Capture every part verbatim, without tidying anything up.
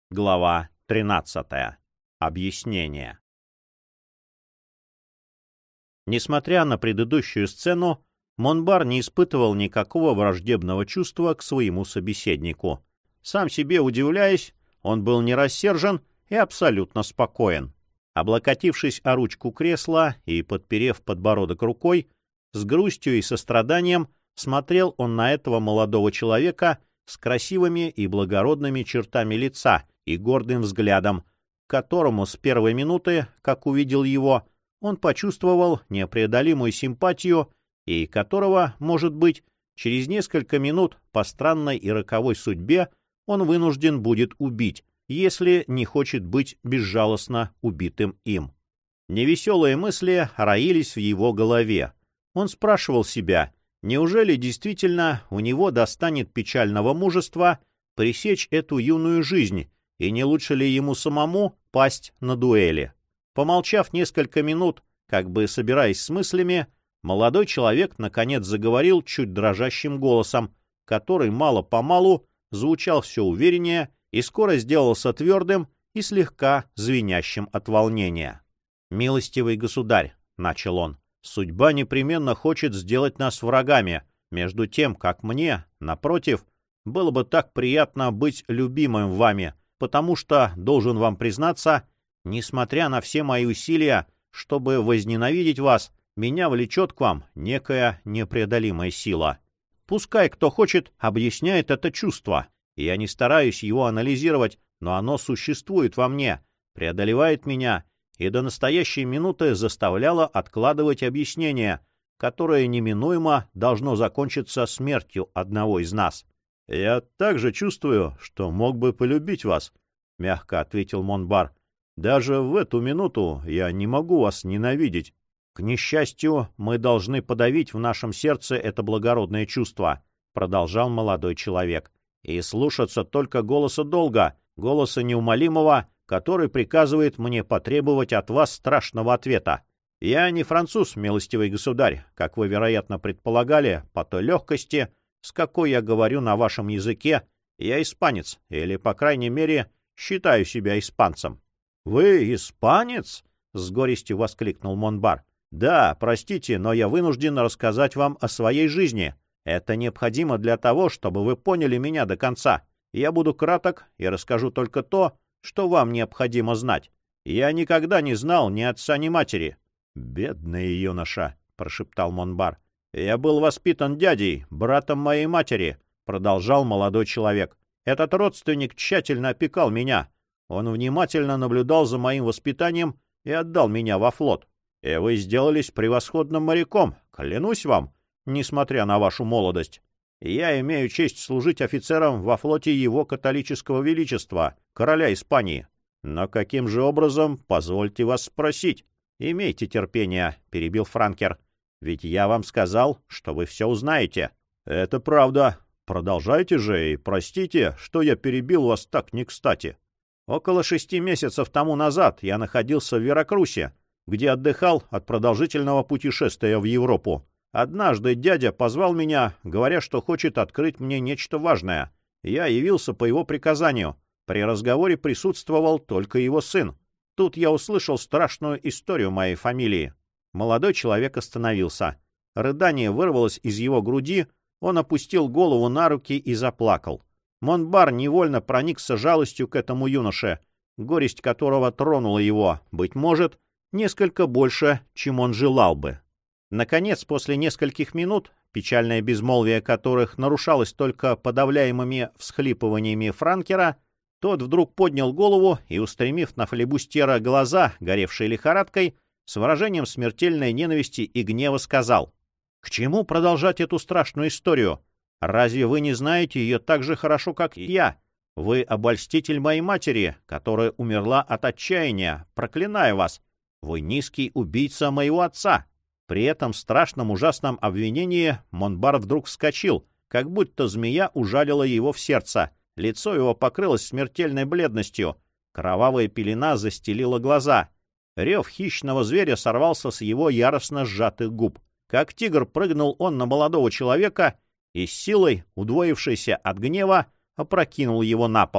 Глава тринадцатая. Объяснение. Несмотря на предыдущую сцену, Монбар не испытывал никакого враждебного чувства к своему собеседнику. Сам себе удивляясь, он был не рассержен и абсолютно спокоен. Облокотившись о ручку кресла и подперев подбородок рукой, с грустью и состраданием смотрел он на этого молодого человека с красивыми и благородными чертами лица и гордым взглядом, к которому с первой минуты, как увидел его, он почувствовал непреодолимую симпатию и которого, может быть, через несколько минут по странной и роковой судьбе он вынужден будет убить, если не хочет быть безжалостно убитым им. Невеселые мысли роились в его голове. Он спрашивал себя, неужели действительно у него достанет печального мужества пресечь эту юную жизнь, и не лучше ли ему самому пасть на дуэли? Помолчав несколько минут, как бы собираясь с мыслями, молодой человек наконец заговорил чуть дрожащим голосом, который мало-помалу звучал все увереннее и скоро сделался твердым и слегка звенящим от волнения. «Милостивый государь», — начал он, — «судьба непременно хочет сделать нас врагами, между тем, как мне, напротив, было бы так приятно быть любимым вами, потому что, должен вам признаться, несмотря на все мои усилия, чтобы возненавидеть вас, меня влечет к вам некая непреодолимая сила. Пускай кто хочет объясняет это чувство. Я не стараюсь его анализировать, но оно существует во мне, преодолевает меня и до настоящей минуты заставляло откладывать объяснение, которое неминуемо должно закончиться смертью одного из нас. — Я также чувствую, что мог бы полюбить вас, — мягко ответил Монбар. — Даже в эту минуту я не могу вас ненавидеть. К несчастью, мы должны подавить в нашем сердце это благородное чувство, — продолжал молодой человек, — и слушаться только голоса долга, голоса неумолимого, который приказывает мне потребовать от вас страшного ответа. Я не француз, милостивый государь, как вы, вероятно, предполагали, по той легкости, с какой я говорю на вашем языке. Я испанец, или, по крайней мере, считаю себя испанцем. — Вы испанец? — с горестью воскликнул Монбар. — Да, простите, но я вынужден рассказать вам о своей жизни. Это необходимо для того, чтобы вы поняли меня до конца. Я буду краток и расскажу только то, что вам необходимо знать. Я никогда не знал ни отца, ни матери. — Бедный юноша, — прошептал Монбар. — Я был воспитан дядей, братом моей матери, — продолжал молодой человек. Этот родственник тщательно опекал меня. Он внимательно наблюдал за моим воспитанием и отдал меня во флот. И вы сделались превосходным моряком, клянусь вам, несмотря на вашу молодость. Я имею честь служить офицером во флоте его католического величества, короля Испании. Но каким же образом, позвольте вас спросить? — Имейте терпение, — перебил франкер. — Ведь я вам сказал, что вы все узнаете. — Это правда. Продолжайте же и простите, что я перебил вас так не кстати. Около шести месяцев тому назад я находился в Веракрусе, где отдыхал от продолжительного путешествия в Европу. Однажды дядя позвал меня, говоря, что хочет открыть мне нечто важное. Я явился по его приказанию. При разговоре присутствовал только его сын. Тут я услышал страшную историю моей фамилии. Молодой человек остановился. Рыдание вырвалось из его груди, он опустил голову на руки и заплакал. Монбар невольно проникся жалостью к этому юноше, горесть которого тронула его, быть может, несколько больше, чем он желал бы. Наконец, после нескольких минут, печальное безмолвие которых нарушалось только подавляемыми всхлипываниями франкера, тот вдруг поднял голову и, устремив на флебустьера глаза, горевшие лихорадкой, с выражением смертельной ненависти и гнева сказал: «К чему продолжать эту страшную историю? Разве вы не знаете ее так же хорошо, как я? Вы обольститель моей матери, которая умерла от отчаяния, проклинаю вас. Вы низкий убийца моего отца». При этом страшном ужасном обвинении Монбар вдруг вскочил, как будто змея ужалила его в сердце. Лицо его покрылось смертельной бледностью. Кровавая пелена застелила глаза. Рев хищного зверя сорвался с его яростно сжатых губ. Как тигр прыгнул он на молодого человека и с силой, удвоившейся от гнева, опрокинул его на пол.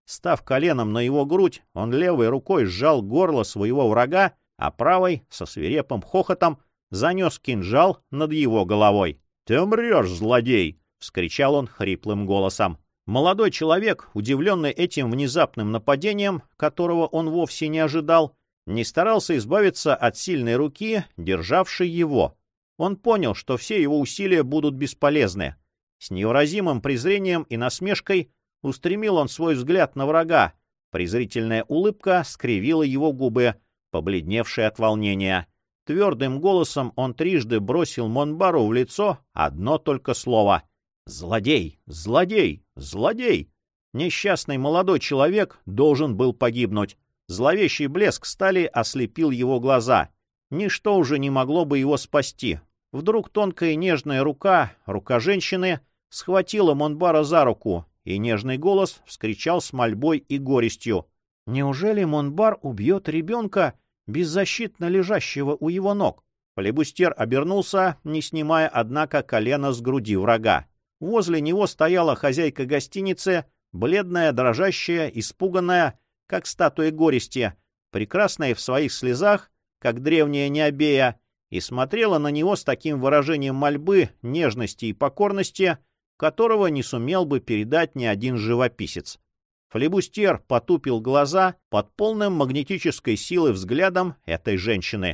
Став коленом на его грудь, он левой рукой сжал горло своего врага, а правой, со свирепым хохотом, занес кинжал над его головой. «Ты умрешь, злодей!» — вскричал он хриплым голосом. Молодой человек, удивленный этим внезапным нападением, которого он вовсе не ожидал, не старался избавиться от сильной руки, державшей его. Он понял, что все его усилия будут бесполезны. С невыразимым презрением и насмешкой устремил он свой взгляд на врага. Презрительная улыбка скривила его губы, побледневшие от волнения. Твердым голосом он трижды бросил Монбару в лицо одно только слово: «Злодей! Злодей! Злодей!» Несчастный молодой человек должен был погибнуть. Зловещий блеск стали ослепил его глаза. Ничто уже не могло бы его спасти. Вдруг тонкая и нежная рука, рука женщины, схватила Монбара за руку, и нежный голос вскричал с мольбой и горестью: «Неужели Монбар убьет ребенка, беззащитно лежащего у его ног?» Флебустьер обернулся, не снимая, однако, колена с груди врага. Возле него стояла хозяйка гостиницы, бледная, дрожащая, испуганная, как статуя горести, прекрасная в своих слезах, как древняя Необея, и смотрела на него с таким выражением мольбы, нежности и покорности, которого не сумел бы передать ни один живописец. Флебустьер потупил глаза под полным магнетической силой взглядом этой женщины.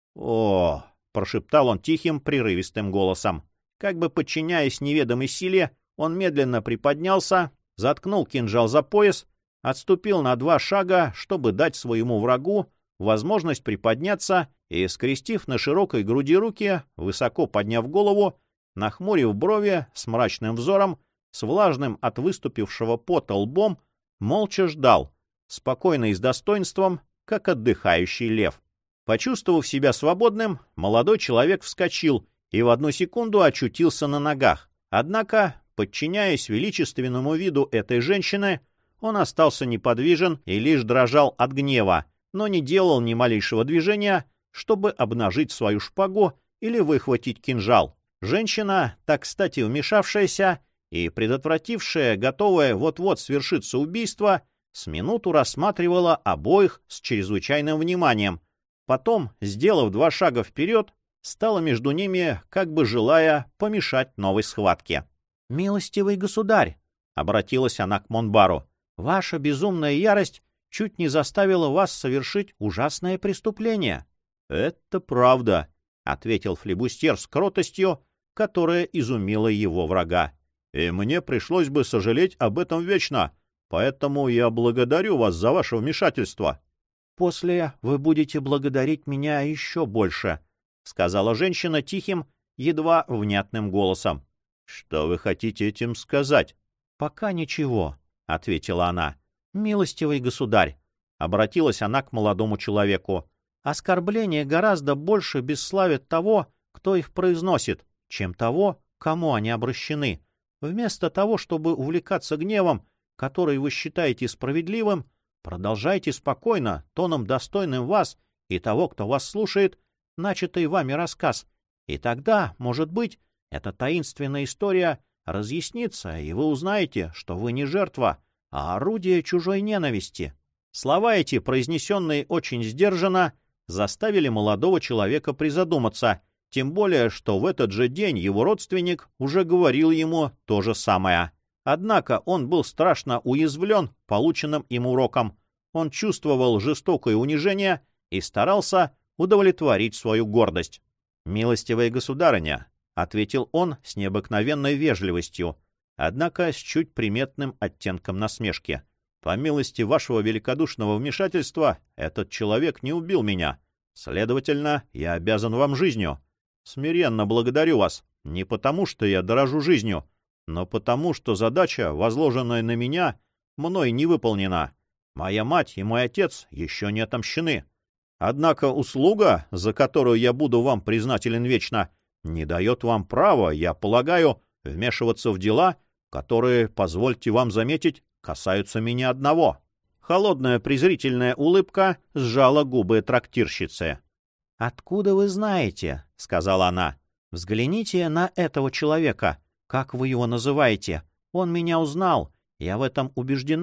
«О!» — прошептал он тихим, прерывистым голосом. Как бы подчиняясь неведомой силе, он медленно приподнялся, заткнул кинжал за пояс, отступил на два шага, чтобы дать своему врагу возможность приподняться, и, скрестив на широкой груди руки, высоко подняв голову, нахмурив брови с мрачным взором, с влажным от выступившего пота лбом, молча ждал, спокойно и с достоинством, как отдыхающий лев. Почувствовав себя свободным, молодой человек вскочил и в одну секунду очутился на ногах. Однако, подчиняясь величественному виду этой женщины, он остался неподвижен и лишь дрожал от гнева, но не делал ни малейшего движения, чтобы обнажить свою шпагу или выхватить кинжал. Женщина, так кстати вмешавшаяся и предотвратившая, готовое вот-вот свершиться убийство, с минуту рассматривала обоих с чрезвычайным вниманием. Потом, сделав два шага вперед, стала между ними, как бы желая помешать новой схватке. «Милостивый государь!» — обратилась она к Монбару. «Ваша безумная ярость чуть не заставила вас совершить ужасное преступление». «Это правда», — ответил флебустьер с кротостью, которая изумила его врага. «И мне пришлось бы сожалеть об этом вечно, поэтому я благодарю вас за ваше вмешательство». «После вы будете благодарить меня еще больше», — сказала женщина тихим, едва внятным голосом. «Что вы хотите этим сказать?» «Пока ничего», — ответила она. «Милостивый государь», — обратилась она к молодому человеку, — «оскорбления гораздо больше бесславят того, кто их произносит, чем того, кому они обращены. Вместо того, чтобы увлекаться гневом, который вы считаете справедливым, продолжайте спокойно, тоном достойным вас и того, кто вас слушает, начатый вами рассказ, и тогда, может быть, эта таинственная история разъяснится, и вы узнаете, что вы не жертва, а орудие чужой ненависти». Слова эти, произнесенные очень сдержанно, заставили молодого человека призадуматься, тем более, что в этот же день его родственник уже говорил ему то же самое. Однако он был страшно уязвлен полученным им уроком. Он чувствовал жестокое унижение и старался удовлетворить свою гордость. «Милостивая государыня», — ответил он с необыкновенной вежливостью, однако с чуть приметным оттенком насмешки. «По милости вашего великодушного вмешательства этот человек не убил меня. Следовательно, я обязан вам жизнью. Смиренно благодарю вас, не потому что я дорожу жизнью, но потому что задача, возложенная на меня, мной не выполнена. Моя мать и мой отец еще не отомщены. Однако услуга, за которую я буду вам признателен вечно, не дает вам права, я полагаю, вмешиваться в дела, которые, позвольте вам заметить, касаются меня одного». Холодная презрительная улыбка сжала губы трактирщицы. «Откуда вы знаете?» — сказала она. «Взгляните на этого человека. Как вы его называете? Он меня узнал. Я в этом убеждена,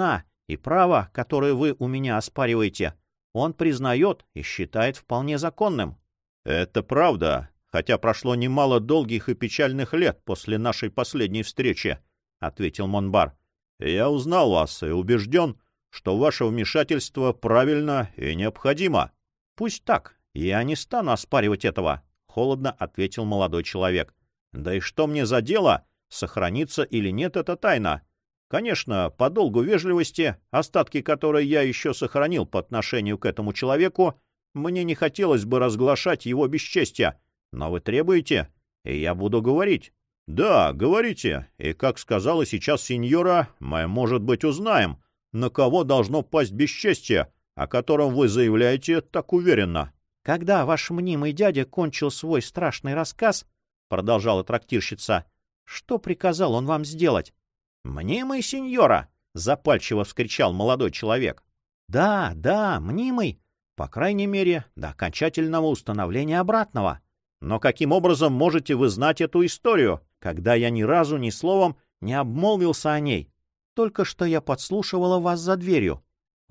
и право, которое вы у меня оспариваете, он признает и считает вполне законным. — Это правда, хотя прошло немало долгих и печальных лет после нашей последней встречи, — ответил Монбар. — Я узнал вас и убежден, что ваше вмешательство правильно и необходимо. — Пусть так, я не стану оспаривать этого, — холодно ответил молодой человек. — Да и что мне за дело, сохранится или нет эта тайна? Конечно, по долгу вежливости, остатки которой я еще сохранил по отношению к этому человеку, мне не хотелось бы разглашать его бесчестие. Но вы требуете, и я буду говорить. — Да, говорите, и, как сказала сейчас сеньора, мы, может быть, узнаем, на кого должно пасть бесчестие, о котором вы заявляете так уверенно. — Когда ваш мнимый дядя кончил свой страшный рассказ, — продолжала трактирщица, — что приказал он вам сделать? — Мнимый, сеньора! — запальчиво вскричал молодой человек. — Да, да, мнимый, по крайней мере, до окончательного установления обратного. Но каким образом можете вы знать эту историю, когда я ни разу ни словом не обмолвился о ней? Только что я подслушивала вас за дверью.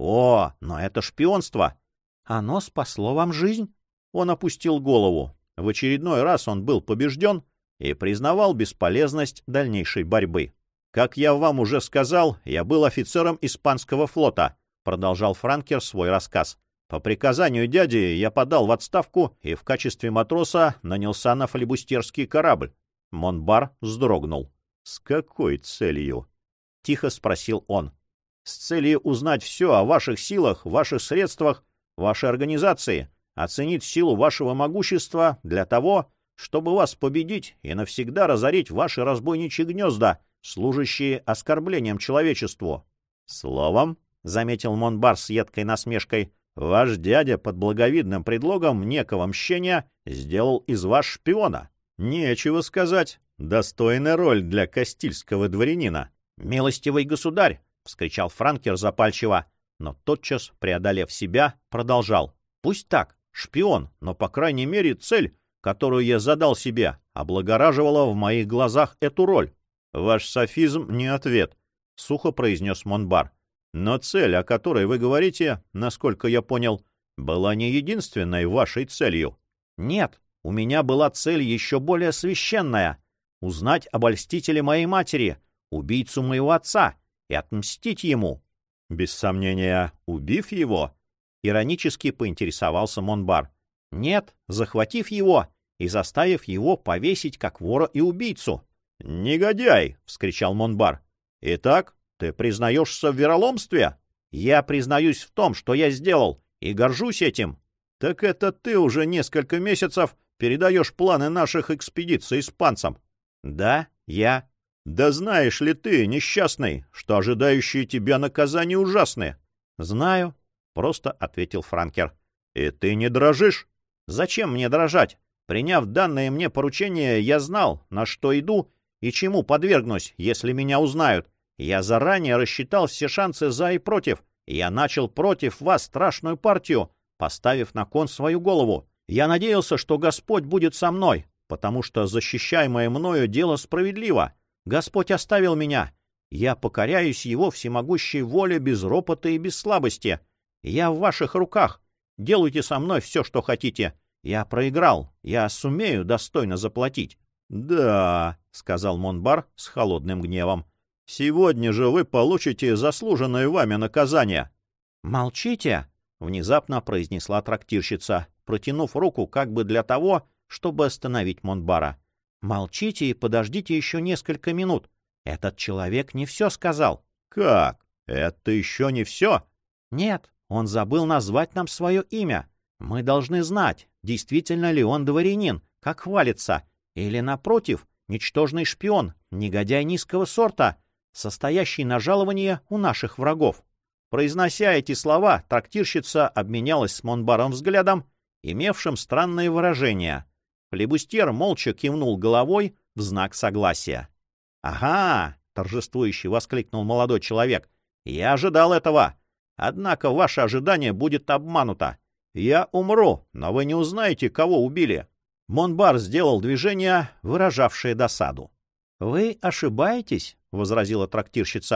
О, но это шпионство! Оно спасло вам жизнь? Он опустил голову. В очередной раз он был побежден и признавал бесполезность дальнейшей борьбы. «Как я вам уже сказал, я был офицером испанского флота», — продолжал Франкер свой рассказ. «По приказанию дяди я подал в отставку и в качестве матроса нанялся на флибустерский корабль». Монбар вздрогнул. «С какой целью?» — тихо спросил он. «С целью узнать все о ваших силах, ваших средствах, вашей организации, оценить силу вашего могущества для того, чтобы вас победить и навсегда разорить ваши разбойничьи гнезда, служащие оскорблением человечеству». «Словом, — заметил Монбар с едкой насмешкой, — ваш дядя под благовидным предлогом некого мщения сделал из вас шпиона. Нечего сказать, достойная роль для кастильского дворянина». «Милостивый государь! — вскричал Франкер запальчиво, но тотчас, преодолев себя, продолжал. — Пусть так, шпион, но, по крайней мере, цель, которую я задал себе, облагораживала в моих глазах эту роль. — Ваш софизм не ответ, — сухо произнес Монбар. — Но цель, о которой вы говорите, насколько я понял, была не единственной вашей целью. — Нет, у меня была цель еще более священная — узнать обольстителя моей матери, убийцу моего отца, и отмстить ему. — Без сомнения, убив его? — иронически поинтересовался Монбар. — Нет, захватив его и заставив его повесить как вора и убийцу. — Негодяй! — вскричал Монбар. — Итак, ты признаешься в вероломстве? — Я признаюсь в том, что я сделал, и горжусь этим. — Так это ты уже несколько месяцев передаешь планы наших экспедиций испанцам? — Да, я. — Да знаешь ли ты, несчастный, что ожидающие тебя наказания ужасны? — Знаю, — просто ответил Франкер. — И ты не дрожишь? — Зачем мне дрожать? Приняв данное мне поручение, я знал, на что иду и чему подвергнусь, если меня узнают. Я заранее рассчитал все шансы за и против, и я начал против вас страшную партию, поставив на кон свою голову. Я надеялся, что Господь будет со мной, потому что защищаемое мною дело справедливо. Господь оставил меня. Я покоряюсь Его всемогущей воле без ропота и без слабости. Я в ваших руках. Делайте со мной все, что хотите. Я проиграл. Я сумею достойно заплатить. — Да, — сказал Монбар с холодным гневом, — сегодня же вы получите заслуженное вами наказание. — Молчите, — внезапно произнесла трактирщица, протянув руку как бы для того, чтобы остановить Монбара. — Молчите и подождите еще несколько минут. Этот человек не все сказал. — Как? Это еще не все? — Нет, он забыл назвать нам свое имя. Мы должны знать, действительно ли он дворянин, как хвалится, или, напротив, ничтожный шпион, негодяй низкого сорта, состоящий на жалование у наших врагов. Произнося эти слова, трактирщица обменялась с Монбаром взглядом, имевшим странное выражение. Флибустьер молча кивнул головой в знак согласия. — Ага! — торжествующе воскликнул молодой человек. — Я ожидал этого. Однако ваше ожидание будет обмануто. Я умру, но вы не узнаете, кого убили. Монбар сделал движение, выражавшее досаду. — Вы ошибаетесь, — возразила трактирщица.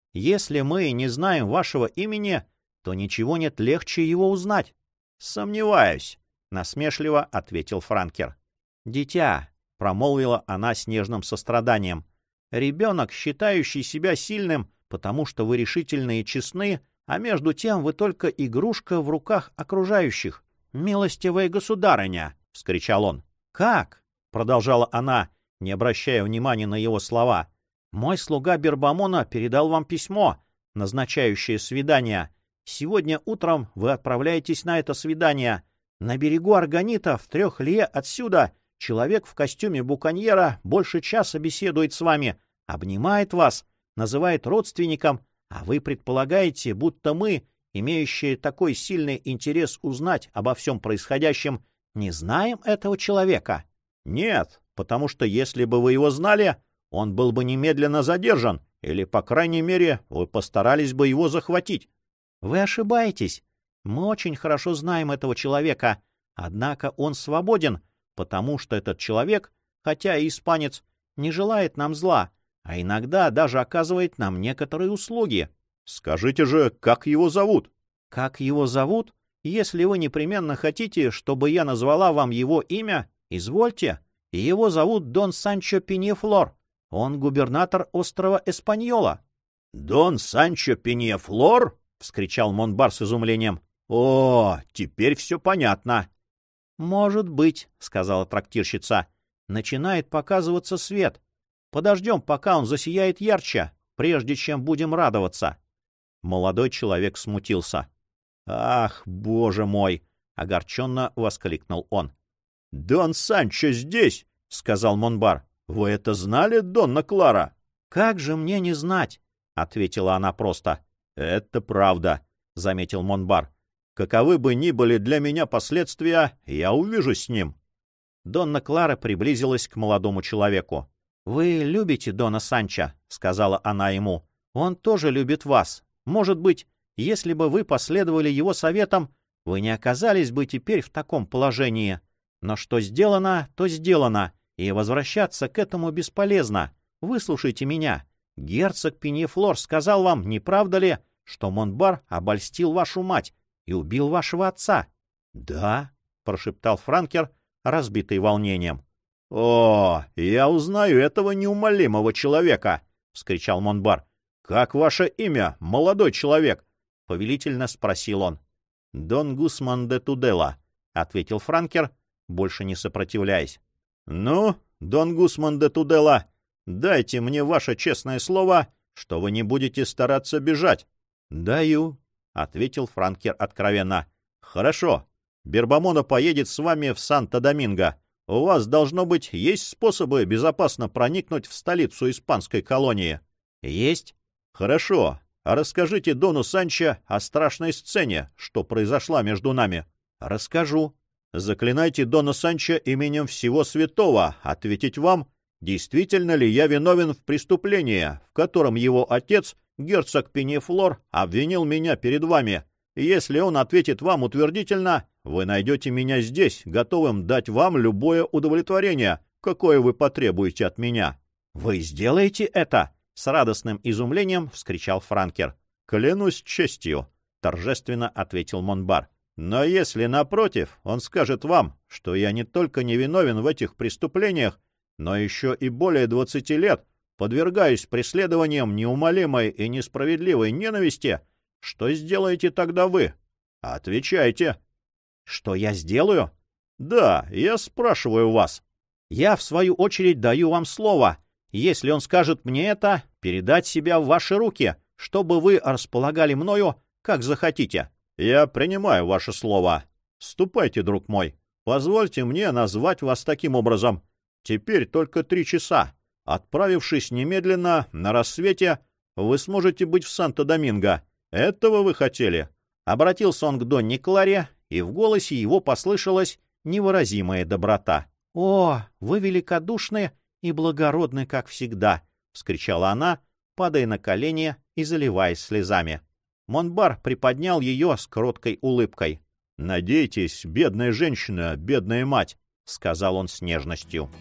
Если мы не знаем вашего имени, то ничего нет легче его узнать. — Сомневаюсь, — насмешливо ответил франкер. — Дитя, — промолвила она с нежным состраданием, — ребенок, считающий себя сильным, потому что вы решительны и честны, а между тем вы только игрушка в руках окружающих. — Милостивая государыня! — вскричал он. — Как? — продолжала она, не обращая внимания на его слова. — Мой слуга Бербамона передал вам письмо, назначающее свидание. Сегодня утром вы отправляетесь на это свидание. На берегу Арганита, в трех лье отсюда, человек в костюме буконьера больше часа беседует с вами, обнимает вас, называет родственником, а вы предполагаете, будто мы, имеющие такой сильный интерес узнать обо всем происходящем, не знаем этого человека? Нет, потому что если бы вы его знали, он был бы немедленно задержан, или, по крайней мере, вы постарались бы его захватить. Вы ошибаетесь. Мы очень хорошо знаем этого человека, однако он свободен, потому что этот человек, хотя и испанец, не желает нам зла, а иногда даже оказывает нам некоторые услуги. Скажите же, как его зовут? Как его зовут? Если вы непременно хотите, чтобы я назвала вам его имя, извольте. Его зовут Дон Санчо Пиньефлор. Он губернатор острова Эспаньола. — Дон Санчо Пиньефлор? — вскричал Монбар с изумлением. — О, теперь все понятно. — Может быть, — сказала трактирщица. — Начинает показываться свет. Подождем, пока он засияет ярче, прежде чем будем радоваться. Молодой человек смутился. — Ах, боже мой! — огорченно воскликнул он. — Дон Санчо здесь! — сказал Монбар. — Вы это знали, Донна Клара? — Как же мне не знать? — ответила она просто. — Это правда, — заметил Монбар. — Каковы бы ни были для меня последствия, я увижусь с ним. Донна Клара приблизилась к молодому человеку. — Вы любите Дона Санчо, — сказала она ему. — Он тоже любит вас. Может быть, если бы вы последовали его советам, вы не оказались бы теперь в таком положении. Но что сделано, то сделано, и возвращаться к этому бесполезно. Выслушайте меня. Герцог Пиньефлор сказал вам, не правда ли, что Монбар обольстил вашу мать и убил вашего отца? — Да, — прошептал франкер, разбитый волнением. — О, я узнаю этого неумолимого человека! — вскричал Монбар. — Как ваше имя, молодой человек? — повелительно спросил он. — Дон Гусман де Тудела, — ответил франкер, больше не сопротивляясь. — Ну, Дон Гусман де Тудела, дайте мне ваше честное слово, что вы не будете стараться бежать. — Даю, — ответил франкер откровенно. — Хорошо. Бербамона поедет с вами в Санто-Доминго. У вас, должно быть, есть способы безопасно проникнуть в столицу испанской колонии? — Есть. — Хорошо. А расскажите Дону Санчо о страшной сцене, что произошла между нами. — Расскажу. — Заклинайте Дона Санчо именем всего святого ответить вам, действительно ли я виновен в преступлении, в котором его отец, герцог Пиньефлор, обвинил меня перед вами. Если он ответит вам утвердительно, вы найдете меня здесь, готовым дать вам любое удовлетворение, какое вы потребуете от меня. — Вы сделаете это? — с радостным изумлением вскричал франкер. — Клянусь честью, — торжественно ответил Монбар. — Но если, напротив, он скажет вам, что я не только не виновен в этих преступлениях, но еще и более двадцати лет подвергаюсь преследованиям неумолимой и несправедливой ненависти, что сделаете тогда вы? Отвечайте. — Что я сделаю? — Да, я спрашиваю вас. — Я, в свою очередь, даю вам слово. Если он скажет мне это, передать себя в ваши руки, чтобы вы располагали мною, как захотите. — Я принимаю ваше слово. Ступайте, друг мой. Позвольте мне назвать вас таким образом. Теперь только три часа. Отправившись немедленно, на рассвете, вы сможете быть в Санто-Доминго. Этого вы хотели? Обратился он к Донне Кларе, и в голосе его послышалась невыразимая доброта. — О, вы великодушны и благородны, как всегда! — вскричала она, падая на колени и заливаясь слезами. Монбар приподнял ее с кроткой улыбкой. — Надейтесь, бедная женщина, бедная мать! — сказал он с нежностью.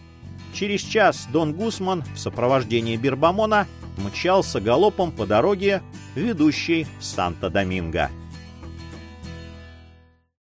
Через час Дон Гусман в сопровождении Бирбамона мчался галопом по дороге, ведущей в Санто-Доминго.